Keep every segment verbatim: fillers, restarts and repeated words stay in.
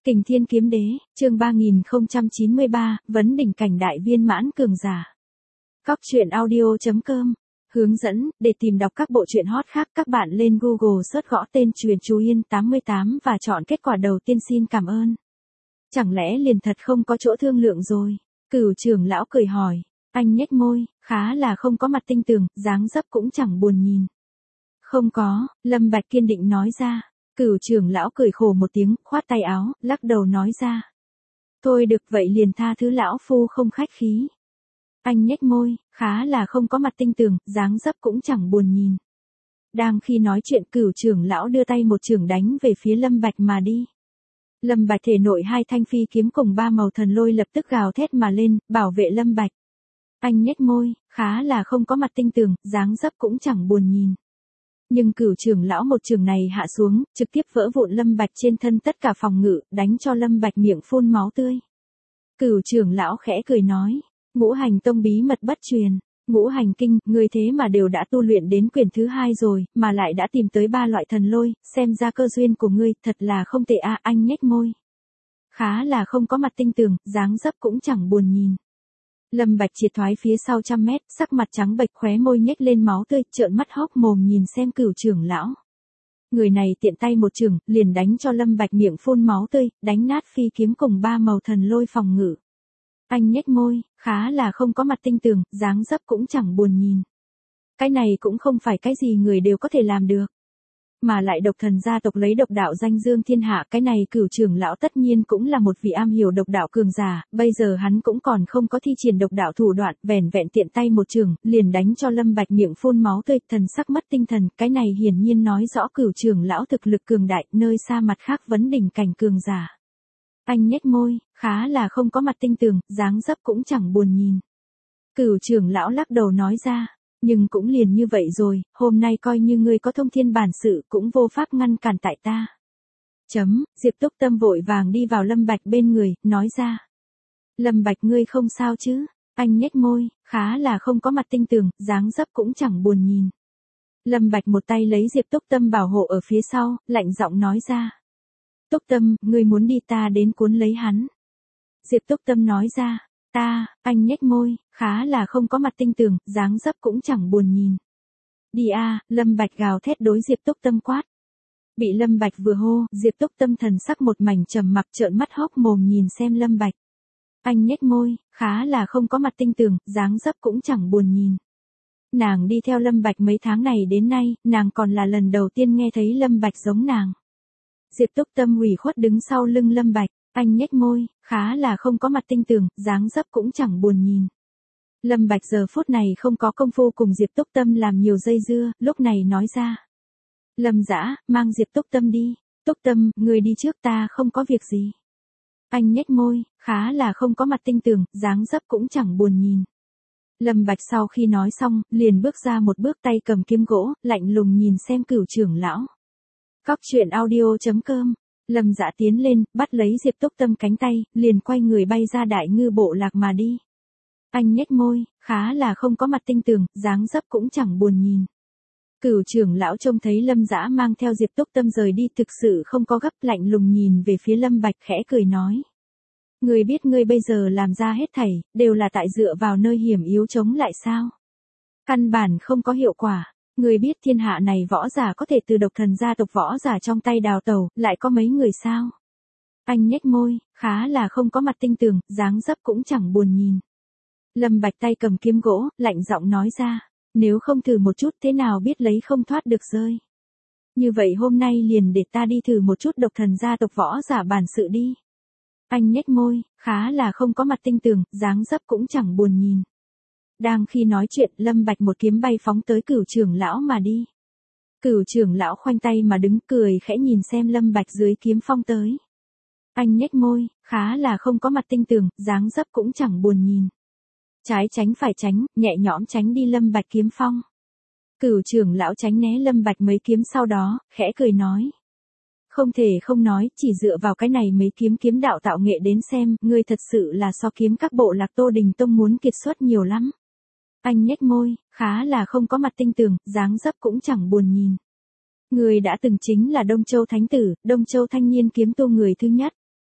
Kình Thiên Kiếm Đế, chương ba nghìn không trăm chín mươi ba, vấn đỉnh cảnh đại viên mãn cường giả. Cóc truyện audio chấm com. Hướng dẫn, để tìm đọc các bộ truyện hot khác các bạn lên Google search gõ tên Truyền Chú Yên tám mươi tám và chọn kết quả đầu tiên. Xin cảm ơn. Chẳng lẽ liền thật không có chỗ thương lượng rồi? Cửu trưởng lão cười hỏi. Anh nhếch môi, khá là không có mặt tinh tường, dáng dấp cũng chẳng buồn nhìn. Không có, Lâm Bạch kiên định nói ra. Cửu trưởng lão cười khổ một tiếng, khoát tay áo, lắc đầu nói ra. Thôi được vậy liền tha thứ lão phu không khách khí. Anh nhếch môi, khá là không có mặt tinh tường, dáng dấp cũng chẳng buồn nhìn. Đang khi nói chuyện cửu trưởng lão đưa tay một chưởng đánh về phía Lâm Bạch mà đi. Lâm Bạch thể nội hai thanh phi kiếm cùng ba màu thần lôi lập tức gào thét mà lên, bảo vệ Lâm Bạch. Anh nhếch môi, khá là không có mặt tinh tường, dáng dấp cũng chẳng buồn nhìn. Nhưng cửu trưởng lão một trường này hạ xuống, trực tiếp vỡ vụn Lâm Bạch trên thân tất cả phòng ngự, đánh cho Lâm Bạch miệng phun máu tươi. Cửu trưởng lão khẽ cười nói, ngũ hành tông bí mật bất truyền, ngũ hành kinh, ngươi thế mà đều đã tu luyện đến quyển thứ hai rồi, mà lại đã tìm tới ba loại thần lôi, xem ra cơ duyên của ngươi thật là không tệ a. Anh nhếch môi, khá là không có mặt tinh tường, dáng dấp cũng chẳng buồn nhìn. Lâm Bạch triệt thoái phía sau trăm mét, sắc mặt trắng bệch khóe môi nhếch lên máu tươi, trợn mắt hốc mồm nhìn xem cửu trưởng lão. Người này tiện tay một chưởng, liền đánh cho Lâm Bạch miệng phun máu tươi, đánh nát phi kiếm cùng ba màu thần lôi phòng ngự. Anh nhếch môi, khá là không có mặt tinh tường, dáng dấp cũng chẳng buồn nhìn. Cái này cũng không phải cái gì người đều có thể làm được. Mà lại độc thần gia tộc lấy độc đạo danh dương thiên hạ, cái này cửu trưởng lão tất nhiên cũng là một vị am hiểu độc đạo cường giả, bây giờ hắn cũng còn không có thi triển độc đạo thủ đoạn, vẻn vẹn tiện tay một chưởng, liền đánh cho Lâm Bạch miệng phun máu tươi, thần sắc mất tinh thần, cái này hiển nhiên nói rõ cửu trưởng lão thực lực cường đại, nơi xa mặt khác vấn đỉnh cảnh cường giả. Anh nhếch môi, khá là không có mặt tinh tường, dáng dấp cũng chẳng buồn nhìn. Cửu trưởng lão lắc đầu nói ra. Nhưng cũng liền như vậy rồi, hôm nay coi như ngươi có thông thiên bản sự cũng vô pháp ngăn cản tại ta. Chấm, Diệp Túc Tâm vội vàng đi vào Lâm Bạch bên người, nói ra. Lâm Bạch ngươi không sao chứ? Anh nhếch môi, khá là không có mặt tinh tường, dáng dấp cũng chẳng buồn nhìn. Lâm Bạch một tay lấy Diệp Túc Tâm bảo hộ ở phía sau, lạnh giọng nói ra. Túc Tâm, ngươi muốn đi ta đến cuốn lấy hắn. Diệp Túc Tâm nói ra. Ta, anh nhếch môi, khá là không có mặt tinh tường, dáng dấp cũng chẳng buồn nhìn. Đi a, Lâm Bạch gào thét đối Diệp Túc Tâm quát. Bị Lâm Bạch vừa hô, Diệp Túc Tâm thần sắc một mảnh trầm mặc trợn mắt hốc mồm nhìn xem Lâm Bạch. Anh nhếch môi, khá là không có mặt tinh tường, dáng dấp cũng chẳng buồn nhìn. Nàng đi theo Lâm Bạch mấy tháng này đến nay, nàng còn là lần đầu tiên nghe thấy Lâm Bạch giống nàng. Diệp Túc Tâm ủy khuất đứng sau lưng Lâm Bạch. Anh nhếch môi, khá là không có mặt tinh tường, dáng dấp cũng chẳng buồn nhìn. Lâm Bạch giờ phút này không có công phu cùng Diệp Túc Tâm làm nhiều dây dưa, lúc này nói ra. Lâm Dã, mang Diệp Túc Tâm đi. Túc Tâm, người đi trước ta không có việc gì. Anh nhếch môi, khá là không có mặt tinh tường, dáng dấp cũng chẳng buồn nhìn. Lâm Bạch sau khi nói xong, liền bước ra một bước tay cầm kiếm gỗ, lạnh lùng nhìn xem cửu trưởng lão. Cóc truyện audio chấm com. Lâm Dã tiến lên, bắt lấy Diệp Túc Tâm cánh tay, liền quay người bay ra đại ngư bộ lạc mà đi. Anh nhếch môi, khá là không có mặt tinh tường, dáng dấp cũng chẳng buồn nhìn. Cửu trưởng lão trông thấy Lâm Dã mang theo Diệp Túc Tâm rời đi thực sự không có gấp, lạnh lùng nhìn về phía Lâm Bạch khẽ cười nói. Ngươi biết ngươi bây giờ làm ra hết thảy, đều là tại dựa vào nơi hiểm yếu chống lại sao? Căn bản không có hiệu quả. Người biết thiên hạ này võ giả có thể từ độc thần gia tộc võ giả trong tay đào tẩu, lại có mấy người sao? Anh nhếch môi, khá là không có mặt tinh tường, dáng dấp cũng chẳng buồn nhìn. Lâm Bạch tay cầm kiếm gỗ, lạnh giọng nói ra, nếu không thử một chút thế nào biết lấy không thoát được rơi. Như vậy hôm nay liền để ta đi thử một chút độc thần gia tộc võ giả bản sự đi. Anh nhếch môi, khá là không có mặt tinh tường, dáng dấp cũng chẳng buồn nhìn. Đang khi nói chuyện, Lâm Bạch một kiếm bay phóng tới cửu trưởng lão mà đi. Cửu trưởng lão khoanh tay mà đứng cười khẽ nhìn xem Lâm Bạch dưới kiếm phong tới. Anh nhếch môi, khá là không có mặt tinh tường, dáng dấp cũng chẳng buồn nhìn. Trái tránh phải tránh, nhẹ nhõm tránh đi Lâm Bạch kiếm phong. Cửu trưởng lão tránh né Lâm Bạch mấy kiếm sau đó, khẽ cười nói. Không thể không nói, chỉ dựa vào cái này mấy kiếm kiếm đạo tạo nghệ đến xem, ngươi thật sự là so kiếm các bộ lạc Tô Đình Tông muốn kiệt xuất nhiều lắm. Anh nhếch môi, khá là không có mặt tinh tường, dáng dấp cũng chẳng buồn nhìn. Người đã từng chính là Đông Châu Thánh Tử, Đông Châu thanh niên kiếm tu người thứ nhất.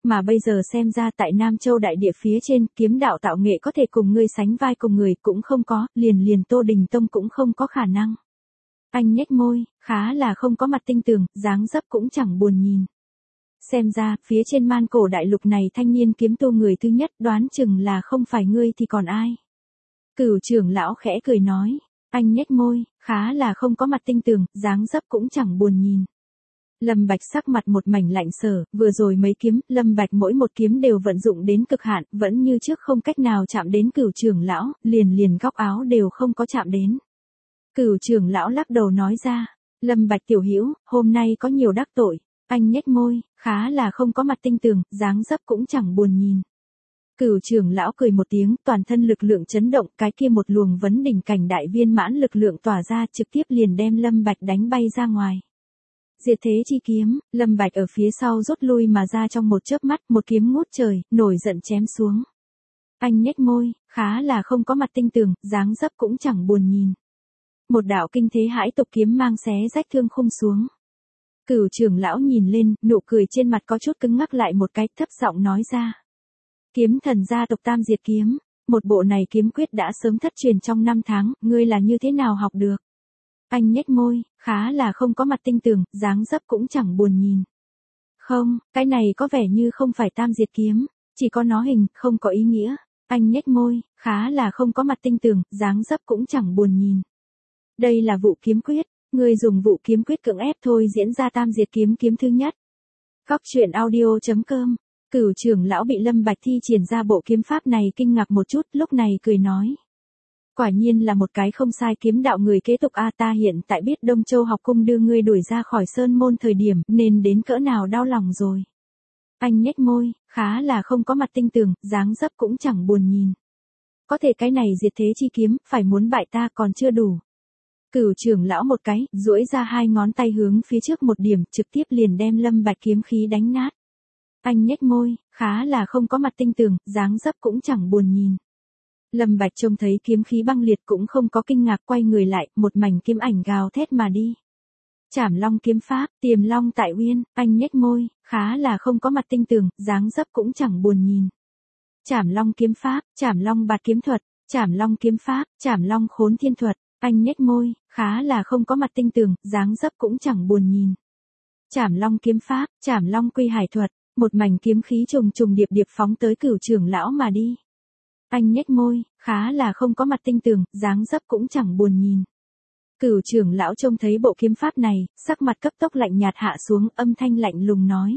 Mà bây giờ xem ra tại Nam Châu đại địa phía trên, kiếm đạo tạo nghệ có thể cùng ngươi sánh vai cùng người cũng không có, liền liền Tô Đình Tông cũng không có khả năng. Anh nhếch môi, khá là không có mặt tinh tường, dáng dấp cũng chẳng buồn nhìn. Xem ra, phía trên man cổ đại lục này thanh niên kiếm tu người thứ nhất đoán chừng là không phải ngươi thì còn ai. Cửu trưởng lão khẽ cười nói, anh nhếch môi, khá là không có mặt tinh tường, dáng dấp cũng chẳng buồn nhìn. Lâm Bạch sắc mặt một mảnh lạnh sở, vừa rồi mấy kiếm, Lâm Bạch mỗi một kiếm đều vận dụng đến cực hạn, vẫn như trước không cách nào chạm đến cửu trưởng lão, liền liền góc áo đều không có chạm đến. Cửu trưởng lão lắc đầu nói ra, Lâm Bạch tiểu hữu, hôm nay có nhiều đắc tội, anh nhếch môi, khá là không có mặt tinh tường, dáng dấp cũng chẳng buồn nhìn. Cửu trưởng lão cười một tiếng, toàn thân lực lượng chấn động, cái kia một luồng vấn đỉnh cảnh đại viên mãn lực lượng tỏa ra trực tiếp liền đem Lâm Bạch đánh bay ra ngoài. Diệt thế chi kiếm, Lâm Bạch ở phía sau rút lui mà ra trong một chớp mắt, một kiếm ngút trời, nổi giận chém xuống. Anh nhếch môi, khá là không có mặt tinh tường, dáng dấp cũng chẳng buồn nhìn. Một đạo kinh thế hãi tục kiếm mang xé rách thương khung xuống. Cửu trưởng lão nhìn lên, nụ cười trên mặt có chút cứng ngắc lại một cái, thấp giọng nói ra. Kiếm thần gia tộc Tam Diệt kiếm, một bộ này kiếm quyết đã sớm thất truyền trong năm tháng, ngươi là như thế nào học được? Anh nhếch môi, khá là không có mặt tinh tường, dáng dấp cũng chẳng buồn nhìn. Không, cái này có vẻ như không phải Tam Diệt kiếm, chỉ có nó hình, không có ý nghĩa. Anh nhếch môi, khá là không có mặt tinh tường, dáng dấp cũng chẳng buồn nhìn. Đây là vụ kiếm quyết, ngươi dùng vụ kiếm quyết cưỡng ép thôi diễn ra Tam Diệt kiếm kiếm thứ nhất. Góc truyện audio chấm com. Cửu trưởng lão bị Lâm Bạch thi triển ra bộ kiếm pháp này kinh ngạc một chút, lúc này cười nói. Quả nhiên là một cái không sai kiếm đạo người kế tục a, ta hiện tại biết Đông Châu học cung đưa ngươi đuổi ra khỏi sơn môn thời điểm, nên đến cỡ nào đau lòng rồi. Anh nhếch môi, khá là không có mặt tinh tường, dáng dấp cũng chẳng buồn nhìn. Có thể cái này diệt thế chi kiếm, phải muốn bại ta còn chưa đủ. Cửu trưởng lão một cái, duỗi ra hai ngón tay hướng phía trước một điểm, trực tiếp liền đem Lâm Bạch kiếm khí đánh nát. Anh nhếch môi, khá là không có mặt tinh tường, dáng dấp cũng chẳng buồn nhìn. Lâm Bạch trông thấy kiếm khí băng liệt cũng không có kinh ngạc, quay người lại, một mảnh kiếm ảnh gào thét mà đi. Trảm Long kiếm pháp, Tiềm Long tại uyên, anh nhếch môi, khá là không có mặt tinh tường, dáng dấp cũng chẳng buồn nhìn. Trảm Long kiếm pháp, Trảm Long bạt kiếm thuật, Trảm Long kiếm pháp, Trảm Long khốn thiên thuật, anh nhếch môi, khá là không có mặt tinh tường, dáng dấp cũng chẳng buồn nhìn. Trảm Long kiếm pháp, Trảm Long quy hải thuật, một mảnh kiếm khí trùng trùng điệp điệp phóng tới cửu trưởng lão mà đi. Anh nhếch môi, khá là không có mặt tinh tường, dáng dấp cũng chẳng buồn nhìn. Cửu trưởng lão trông thấy bộ kiếm pháp này, sắc mặt cấp tốc lạnh nhạt hạ xuống, âm thanh lạnh lùng nói.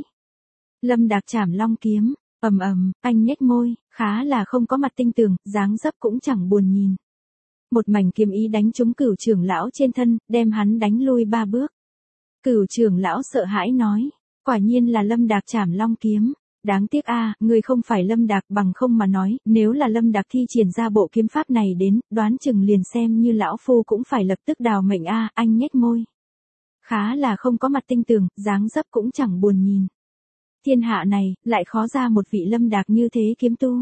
Lâm Đạc Trảm Long kiếm, ầm ầm, anh nhếch môi, khá là không có mặt tinh tường, dáng dấp cũng chẳng buồn nhìn. Một mảnh kiếm ý đánh trúng cửu trưởng lão trên thân, đem hắn đánh lui ba bước. Cửu trưởng lão sợ hãi nói, quả nhiên là Lâm Đạc Trảm Long kiếm. Đáng tiếc a, à, người không phải Lâm Đạc, bằng không mà nói, nếu là Lâm Đạc thi triển ra bộ kiếm pháp này đến, đoán chừng liền xem như lão phu cũng phải lập tức đào mệnh a, à, anh nhếch môi. Khá là không có mặt tinh tường, dáng dấp cũng chẳng buồn nhìn. Thiên hạ này, lại khó ra một vị Lâm Đạc như thế kiếm tu.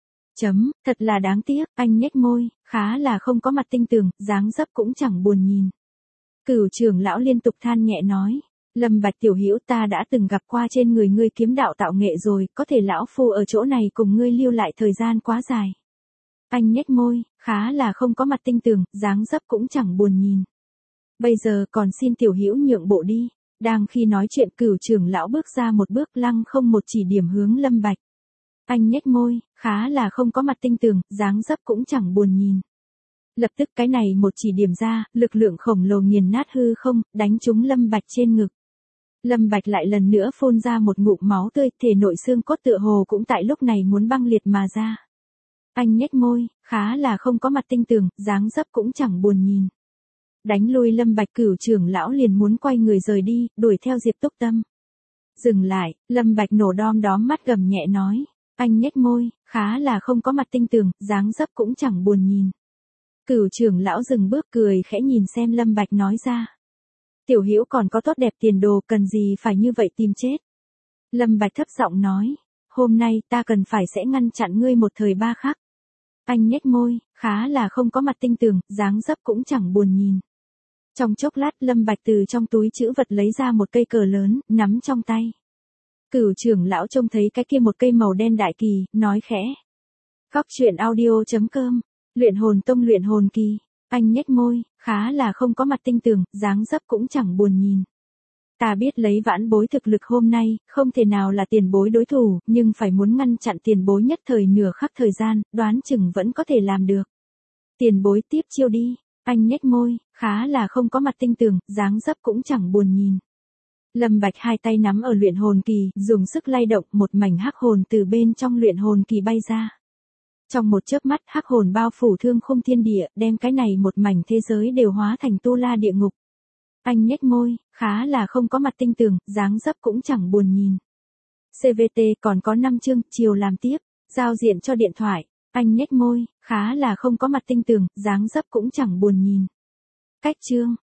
Chấm, thật là đáng tiếc, anh nhếch môi, khá là không có mặt tinh tường, dáng dấp cũng chẳng buồn nhìn. Cửu trưởng lão liên tục than nhẹ nói. Lâm Bạch tiểu hữu, ta đã từng gặp qua trên người ngươi kiếm đạo tạo nghệ rồi, có thể lão phu ở chỗ này cùng ngươi lưu lại thời gian quá dài. Anh nhếch môi, khá là không có mặt tinh tường, dáng dấp cũng chẳng buồn nhìn. Bây giờ còn xin tiểu hữu nhượng bộ đi. Đang khi nói chuyện, cửu trưởng lão bước ra một bước, lăng không một chỉ điểm hướng Lâm Bạch. Anh nhếch môi, khá là không có mặt tinh tường, dáng dấp cũng chẳng buồn nhìn. Lập tức cái này một chỉ điểm ra, lực lượng khổng lồ nghiền nát hư không, đánh trúng Lâm Bạch trên ngực. Lâm Bạch lại lần nữa phun ra một ngụm máu tươi, thể nội xương cốt tựa hồ cũng tại lúc này muốn băng liệt mà ra. Anh nhếch môi, khá là không có mặt tinh tường, dáng dấp cũng chẳng buồn nhìn. Đánh lui Lâm Bạch, cửu trưởng lão liền muốn quay người rời đi, đuổi theo Diệp Túc Tâm. Dừng lại, Lâm Bạch nổ đom đóm mắt gầm nhẹ nói. Anh nhếch môi, khá là không có mặt tinh tường, dáng dấp cũng chẳng buồn nhìn. Cửu trưởng lão dừng bước cười khẽ nhìn xem Lâm Bạch nói ra. Tiểu hữu còn có tốt đẹp tiền đồ, cần gì phải như vậy tìm chết. Lâm Bạch thấp giọng nói. Hôm nay ta cần phải sẽ ngăn chặn ngươi một thời ba khắc. Anh nhếch môi, khá là không có mặt tinh tường, dáng dấp cũng chẳng buồn nhìn. Trong chốc lát Lâm Bạch từ trong túi trữ vật lấy ra một cây cờ lớn, nắm trong tay. Cửu trưởng lão trông thấy cái kia một cây màu đen đại kỳ, nói khẽ. Góc truyện audio.com, luyện hồn tông luyện hồn kỳ. Anh nhếch môi, khá là không có mặt tinh tường, dáng dấp cũng chẳng buồn nhìn. Ta biết lấy vãn bối thực lực hôm nay, không thể nào là tiền bối đối thủ, nhưng phải muốn ngăn chặn tiền bối nhất thời nửa khắc thời gian, đoán chừng vẫn có thể làm được. Tiền bối tiếp chiêu đi, anh nhếch môi, khá là không có mặt tinh tường, dáng dấp cũng chẳng buồn nhìn. Lâm Bạch hai tay nắm ở luyện hồn kỳ, dùng sức lay động, một mảnh hắc hồn từ bên trong luyện hồn kỳ bay ra. Trong một chớp mắt, hắc hồn bao phủ thương khung thiên địa, đem cái này một mảnh thế giới đều hóa thành tu la địa ngục. Anh nhếch môi, khá là không có mặt tinh tường, dáng dấp cũng chẳng buồn nhìn. xê vê tê còn có năm chương, chiều làm tiếp, giao diện cho điện thoại. Anh nhếch môi, khá là không có mặt tinh tường, dáng dấp cũng chẳng buồn nhìn. Cách chương.